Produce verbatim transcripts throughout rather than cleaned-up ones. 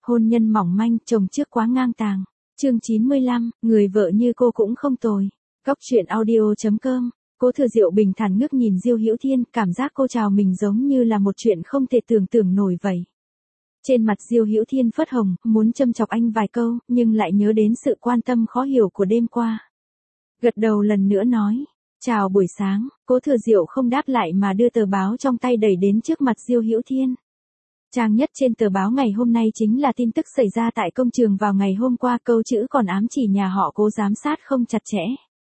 Hôn nhân mỏng manh, chồng trước quá ngang tàng. Chương chín mươi lăm, người vợ như cô cũng không tồi. Góc truyện audio chấm com. Cố Thừa Diệu bình thản ngước nhìn Diêu Hữu Thiên, cảm giác cô chào mình giống như là một chuyện không thể tưởng tượng nổi vậy. Trên mặt Diêu Hữu Thiên phớt hồng, muốn châm chọc anh vài câu, nhưng lại nhớ đến sự quan tâm khó hiểu của đêm qua. Gật đầu lần nữa nói, chào buổi sáng. Cố Thừa Diệu không đáp lại mà đưa tờ báo trong tay đẩy đến trước mặt Diêu Hữu Thiên. Trang nhất trên tờ báo ngày hôm nay chính là tin tức xảy ra tại công trường vào ngày hôm qua, câu chữ còn ám chỉ nhà họ Cố giám sát không chặt chẽ.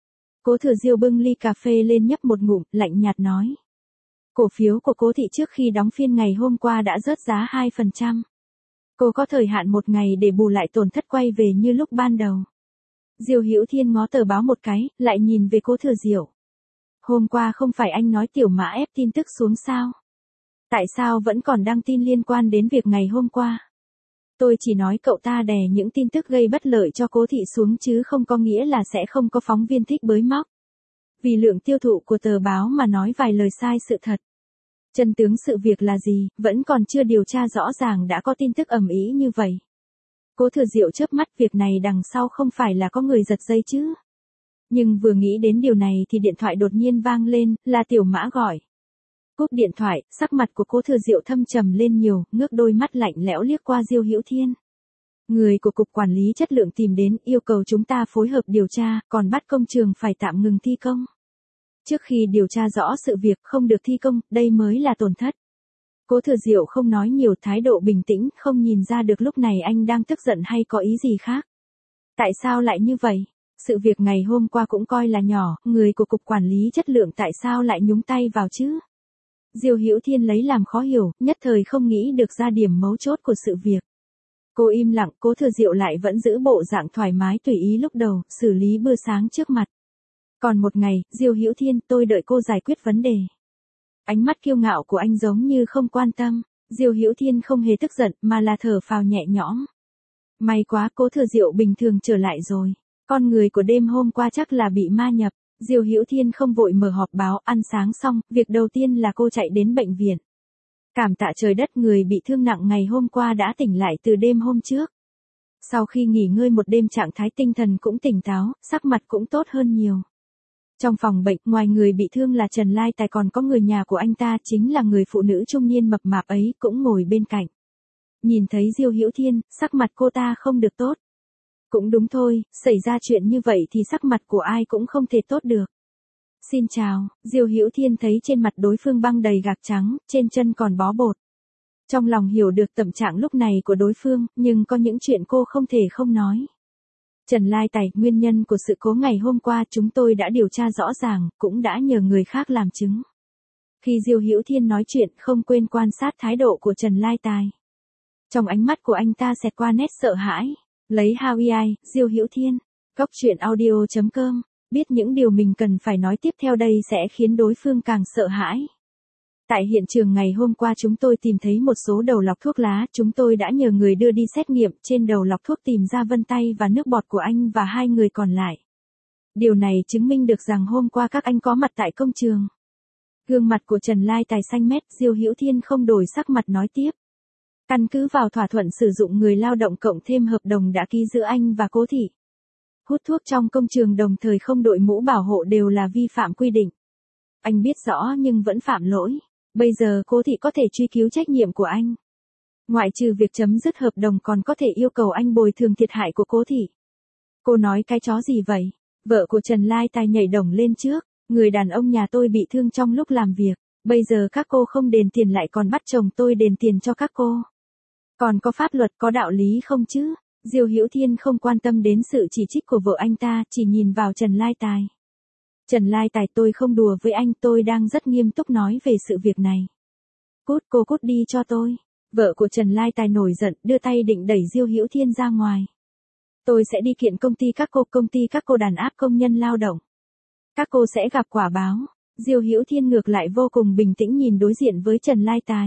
Cố Thừa Diệu bưng ly cà phê lên nhấp một ngụm, lạnh nhạt nói. Cổ phiếu của Cố thị trước khi đóng phiên ngày hôm qua đã rớt giá hai phần trăm. Cô có thời hạn một ngày để bù lại tổn thất quay về như lúc ban đầu. Diêu Hữu Thiên ngó tờ báo một cái, lại nhìn về Cố Thừa Diệu. Hôm qua không phải anh nói Tiểu Mã ép tin tức xuống sao? Tại sao vẫn còn đăng tin liên quan đến việc ngày hôm qua? Tôi chỉ nói cậu ta đè những tin tức gây bất lợi cho Cố thị xuống chứ không có nghĩa là sẽ không có phóng viên thích bới móc. Vì lượng tiêu thụ của tờ báo mà nói vài lời sai sự thật. Chân tướng sự việc là gì, vẫn còn chưa điều tra rõ ràng đã có tin tức ầm ĩ như vậy. Cố Thừa Diệu chớp mắt, việc này đằng sau không phải là có người giật dây chứ. Nhưng vừa nghĩ đến điều này thì điện thoại đột nhiên vang lên, là Tiểu Mã gọi. Cúp điện thoại, sắc mặt của Cố Thừa Diệu thâm trầm lên nhiều, ngước đôi mắt lạnh lẽo liếc qua Diêu Hữu Thiên. Người của Cục Quản lý Chất lượng tìm đến, yêu cầu chúng ta phối hợp điều tra, còn bắt công trường phải tạm ngừng thi công. Trước khi điều tra rõ sự việc không được thi công, đây mới là tổn thất. Cố Thừa Diệu không nói nhiều, thái độ bình tĩnh, không nhìn ra được lúc này anh đang tức giận hay có ý gì khác. Tại sao lại như vậy? Sự việc ngày hôm qua cũng coi là nhỏ, người của Cục Quản lý Chất lượng tại sao lại nhúng tay vào chứ? Diêu Hữu Thiên lấy làm khó hiểu, nhất thời không nghĩ được ra điểm mấu chốt của sự việc. Cô im lặng, Cố Thừa Diệu lại vẫn giữ bộ dạng thoải mái tùy ý lúc đầu, xử lý bữa sáng trước mặt. Còn một ngày, Diêu Hữu Thiên, tôi đợi cô giải quyết vấn đề. Ánh mắt kiêu ngạo của anh giống như không quan tâm. Diêu Hữu Thiên không hề tức giận, mà là thở phào nhẹ nhõm. May quá, Cố Thừa Diệu bình thường trở lại rồi. Con người của đêm hôm qua chắc là bị ma nhập. Diêu Hữu Thiên không vội mở họp báo, ăn sáng xong, việc đầu tiên là cô chạy đến bệnh viện. Cảm tạ trời đất, người bị thương nặng ngày hôm qua đã tỉnh lại từ đêm hôm trước. Sau khi nghỉ ngơi một đêm, trạng thái tinh thần cũng tỉnh táo, sắc mặt cũng tốt hơn nhiều. Trong phòng bệnh, ngoài người bị thương là Trần Lai Tài còn có người nhà của anh ta, chính là người phụ nữ trung niên mập mạp ấy, cũng ngồi bên cạnh. Nhìn thấy Diêu Hữu Thiên, sắc mặt cô ta không được tốt. Cũng đúng thôi, xảy ra chuyện như vậy thì sắc mặt của ai cũng không thể tốt được. Xin chào, Diêu Hữu Thiên thấy trên mặt đối phương băng đầy gạc trắng, trên chân còn bó bột. Trong lòng hiểu được tâm trạng lúc này của đối phương, nhưng có những chuyện cô không thể không nói. Trần Lai Tài, nguyên nhân của sự cố ngày hôm qua chúng tôi đã điều tra rõ ràng, cũng đã nhờ người khác làm chứng. Khi Diêu Hữu Thiên nói chuyện, không quên quan sát thái độ của Trần Lai Tài. Trong ánh mắt của anh ta xẹt qua nét sợ hãi. Lấy Hawaii, Diêu Hữu Thiên. Góc truyện audio chấm com. Biết những điều mình cần phải nói tiếp theo đây sẽ khiến đối phương càng sợ hãi. Tại hiện trường ngày hôm qua chúng tôi tìm thấy một số đầu lọc thuốc lá, chúng tôi đã nhờ người đưa đi xét nghiệm, trên đầu lọc thuốc tìm ra vân tay và nước bọt của anh và hai người còn lại. Điều này chứng minh được rằng hôm qua các anh có mặt tại công trường. Gương mặt của Trần Lai Tài xanh mét, Diêu Hữu Thiên không đổi sắc mặt nói tiếp. Căn cứ vào thỏa thuận sử dụng người lao động cộng thêm hợp đồng đã ký giữa anh và Cố thị. Hút thuốc trong công trường đồng thời không đội mũ bảo hộ đều là vi phạm quy định. Anh biết rõ nhưng vẫn phạm lỗi. Bây giờ Cố thị có thể truy cứu trách nhiệm của anh. Ngoại trừ việc chấm dứt hợp đồng còn có thể yêu cầu anh bồi thường thiệt hại của Cố thị. Cô nói cái chó gì vậy? Vợ của Trần Lai Tài nhảy đồng lên trước. Người đàn ông nhà tôi bị thương trong lúc làm việc. Bây giờ các cô không đền tiền lại còn bắt chồng tôi đền tiền cho các cô. Còn có pháp luật có đạo lý không chứ? Diêu Hữu Thiên không quan tâm đến sự chỉ trích của vợ anh ta, chỉ nhìn vào Trần Lai Tài. Trần Lai Tài, tôi không đùa với anh, tôi đang rất nghiêm túc nói về sự việc này. Cút, cô cút đi cho tôi. Vợ của Trần Lai Tài nổi giận, đưa tay định đẩy Diêu Hữu Thiên ra ngoài. Tôi sẽ đi kiện công ty các cô, công ty các cô đàn áp công nhân lao động. Các cô sẽ gặp quả báo. Diêu Hữu Thiên ngược lại vô cùng bình tĩnh nhìn đối diện với Trần Lai Tài.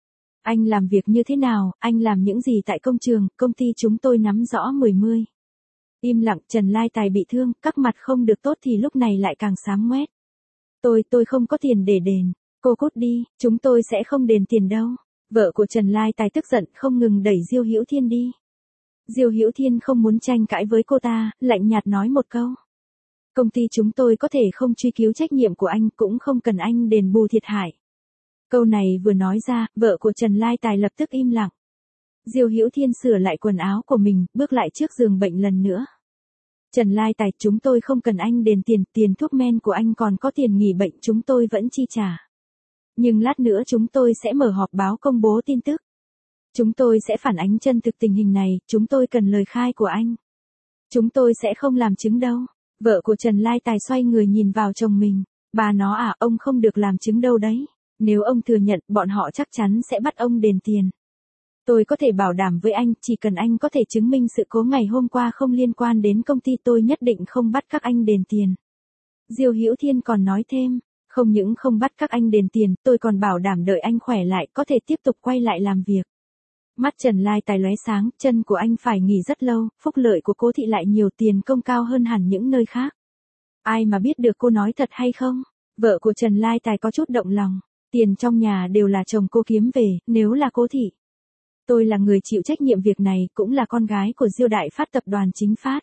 Anh làm việc như thế nào, anh làm những gì tại công trường, công ty chúng tôi nắm rõ mười mươi. Im lặng, Trần Lai Tài bị thương, các mặt không được tốt thì lúc này lại càng xám ngoét. Tôi, tôi không có tiền để đền. Cô cút đi, chúng tôi sẽ không đền tiền đâu. Vợ của Trần Lai Tài tức giận không ngừng đẩy Diêu Hữu Thiên đi. Diêu Hữu Thiên không muốn tranh cãi với cô ta, lạnh nhạt nói một câu. Công ty chúng tôi có thể không truy cứu trách nhiệm của anh, cũng không cần anh đền bù thiệt hại. Câu này vừa nói ra, vợ của Trần Lai Tài lập tức im lặng. Diêu Hữu Thiên sửa lại quần áo của mình, bước lại trước giường bệnh lần nữa. Trần Lai Tài, chúng tôi không cần anh đền tiền, tiền thuốc men của anh còn có tiền nghỉ bệnh chúng tôi vẫn chi trả. Nhưng lát nữa chúng tôi sẽ mở họp báo công bố tin tức. Chúng tôi sẽ phản ánh chân thực tình hình này, chúng tôi cần lời khai của anh. Chúng tôi sẽ không làm chứng đâu. Vợ của Trần Lai Tài xoay người nhìn vào chồng mình. Bà nó à, ông không được làm chứng đâu đấy. Nếu ông thừa nhận, bọn họ chắc chắn sẽ bắt ông đền tiền. Tôi có thể bảo đảm với anh, chỉ cần anh có thể chứng minh sự cố ngày hôm qua không liên quan đến công ty tôi nhất định không bắt các anh đền tiền. Diêu Hữu Thiên còn nói thêm, không những không bắt các anh đền tiền, tôi còn bảo đảm đợi anh khỏe lại có thể tiếp tục quay lại làm việc. Mắt Trần Lai Tài lóe sáng, chân của anh phải nghỉ rất lâu, phúc lợi của Cố thị lại nhiều, tiền công cao hơn hẳn những nơi khác. Ai mà biết được cô nói thật hay không? Vợ của Trần Lai Tài có chút động lòng, tiền trong nhà đều là chồng cô kiếm về, nếu là Cố thị. Tôi là người chịu trách nhiệm việc này, cũng là con gái của Diêu Đại Phát tập đoàn Chính Phát.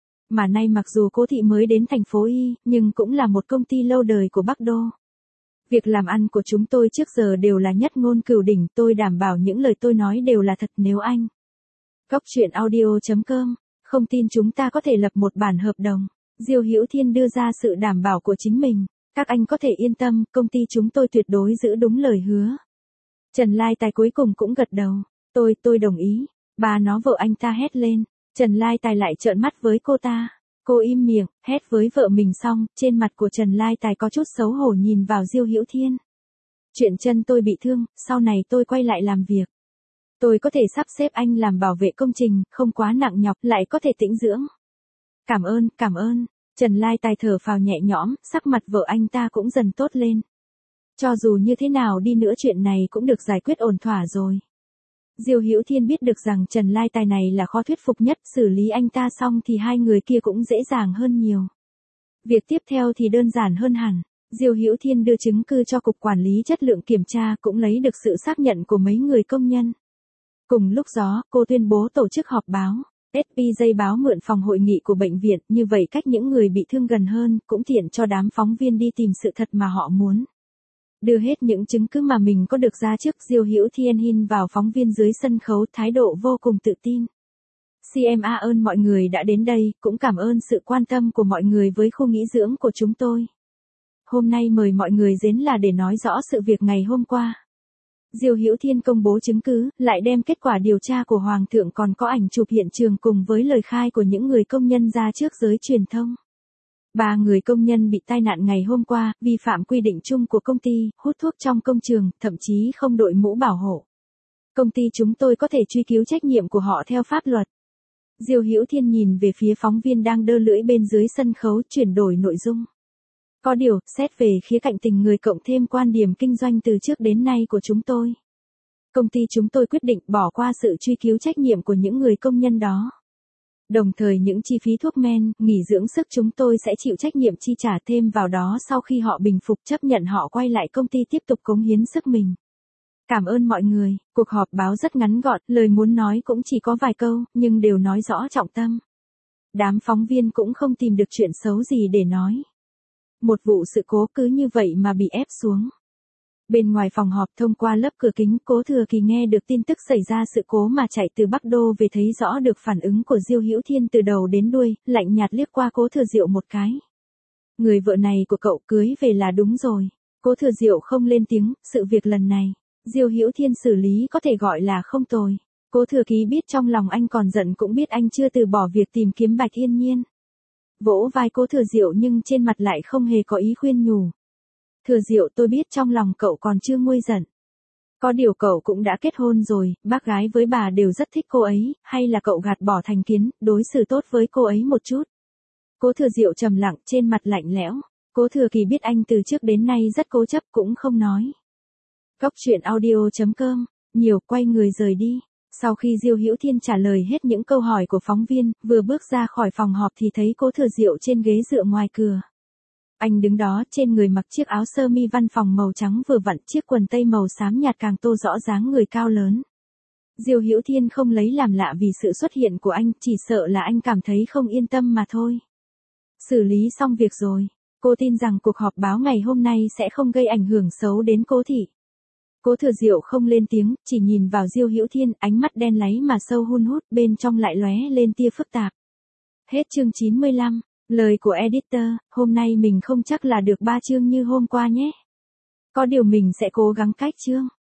Mà nay mặc dù Cố thị mới đến thành phố Y, nhưng cũng là một công ty lâu đời của Bắc Đô. Việc làm ăn của chúng tôi trước giờ đều là nhất ngôn cửu đỉnh, tôi đảm bảo những lời tôi nói đều là thật. Nếu anh Góc truyện audio chấm com không tin chúng ta có thể lập một bản hợp đồng. Diêu Hữu Thiên đưa ra sự đảm bảo của chính mình. Các anh có thể yên tâm, công ty chúng tôi tuyệt đối giữ đúng lời hứa. Trần Lai Tài cuối cùng cũng gật đầu. Tôi, tôi đồng ý. Bà nó vợ anh ta hét lên. Trần Lai Tài lại trợn mắt với cô ta. Cô im miệng, hét với vợ mình xong, trên mặt của Trần Lai Tài có chút xấu hổ nhìn vào Diêu Hữu Thiên. Chuyện chân tôi bị thương, sau này tôi quay lại làm việc. Tôi có thể sắp xếp anh làm bảo vệ công trình, không quá nặng nhọc, lại có thể tĩnh dưỡng. Cảm ơn, cảm ơn. Trần Lai Tài thở phào nhẹ nhõm, sắc mặt vợ anh ta cũng dần tốt lên. Cho dù như thế nào đi nữa chuyện này cũng được giải quyết ổn thỏa rồi. Diêu Hữu Thiên biết được rằng Trần Lai Tài này là khó thuyết phục nhất, xử lý anh ta xong thì hai người kia cũng dễ dàng hơn nhiều. Việc tiếp theo thì đơn giản hơn hẳn. Diêu Hữu Thiên đưa chứng cứ cho Cục Quản lý Chất lượng kiểm tra, cũng lấy được sự xác nhận của mấy người công nhân. Cùng lúc đó, cô tuyên bố tổ chức họp báo. ét pê giây báo mượn phòng hội nghị của bệnh viện, như vậy cách những người bị thương gần hơn, cũng tiện cho đám phóng viên đi tìm sự thật mà họ muốn. Đưa hết những chứng cứ mà mình có được ra trước, Diêu Hữu Thiên hin vào phóng viên dưới sân khấu, thái độ vô cùng tự tin. xê em a ơn mọi người đã đến đây, cũng cảm ơn sự quan tâm của mọi người với khu nghỉ dưỡng của chúng tôi. Hôm nay mời mọi người đến là để nói rõ sự việc ngày hôm qua. Diêu Hữu Thiên công bố chứng cứ, lại đem kết quả điều tra của Hoàng thượng còn có ảnh chụp hiện trường cùng với lời khai của những người công nhân ra trước giới truyền thông. Ba người công nhân bị tai nạn ngày hôm qua, vi phạm quy định chung của công ty, hút thuốc trong công trường, thậm chí không đội mũ bảo hộ. Công ty chúng tôi có thể truy cứu trách nhiệm của họ theo pháp luật. Diêu Hữu Thiên nhìn về phía phóng viên đang đơ lưỡi bên dưới sân khấu, chuyển đổi nội dung. Có điều, xét về khía cạnh tình người cộng thêm quan điểm kinh doanh từ trước đến nay của chúng tôi. Công ty chúng tôi quyết định bỏ qua sự truy cứu trách nhiệm của những người công nhân đó. Đồng thời những chi phí thuốc men, nghỉ dưỡng sức chúng tôi sẽ chịu trách nhiệm chi trả, thêm vào đó sau khi họ bình phục chấp nhận họ quay lại công ty tiếp tục cống hiến sức mình. Cảm ơn mọi người. Cuộc họp báo rất ngắn gọn, lời muốn nói cũng chỉ có vài câu, nhưng đều nói rõ trọng tâm. Đám phóng viên cũng không tìm được chuyện xấu gì để nói. Một vụ sự cố cứ như vậy mà bị ép xuống. Bên ngoài phòng họp, thông qua lớp cửa kính, Cố Thừa Kỳ nghe được tin tức xảy ra sự cố mà chạy từ Bắc Đô về, thấy rõ được phản ứng của Diêu Hữu Thiên từ đầu đến đuôi, lạnh nhạt liếc qua Cố Thừa Diệu một cái. Người vợ này của cậu cưới về là đúng rồi. Cố Thừa Diệu không lên tiếng, sự việc lần này, Diêu Hữu Thiên xử lý có thể gọi là không tồi. Cố Thừa Kỳ biết trong lòng anh còn giận, cũng biết anh chưa từ bỏ việc tìm kiếm Bạch Yên Nhiên. Vỗ vai Cố Thừa Diệu nhưng trên mặt lại không hề có ý khuyên nhủ. Thừa Diệu, tôi biết trong lòng cậu còn chưa nguôi giận. Có điều cậu cũng đã kết hôn rồi, bác gái với bà đều rất thích cô ấy, hay là cậu gạt bỏ thành kiến, đối xử tốt với cô ấy một chút. Cố Thừa Diệu trầm lặng, trên mặt lạnh lẽo. Cố Thừa Kỳ biết anh từ trước đến nay rất cố chấp, cũng không nói. Góc truyện audio chấm com, nhiều, quay người rời đi. Sau khi Diêu Hữu Thiên trả lời hết những câu hỏi của phóng viên, vừa bước ra khỏi phòng họp thì thấy Cố Thừa Diệu trên ghế dựa ngoài cửa. Anh đứng đó, trên người mặc chiếc áo sơ mi văn phòng màu trắng vừa vặn, chiếc quần tây màu xám nhạt càng tô rõ dáng người cao lớn. Diêu Hữu Thiên không lấy làm lạ vì sự xuất hiện của anh, chỉ sợ là anh cảm thấy không yên tâm mà thôi. Xử lý xong việc rồi. Cô tin rằng cuộc họp báo ngày hôm nay sẽ không gây ảnh hưởng xấu đến Cố thị. Cố Thừa Diệu không lên tiếng, chỉ nhìn vào Diêu Hữu Thiên, ánh mắt đen láy mà sâu hun hút, bên trong lại lóe lên tia phức tạp. Hết chương chín mươi lăm, lời của editor, hôm nay mình không chắc là được ba chương như hôm qua nhé. Có điều mình sẽ cố gắng cách chương.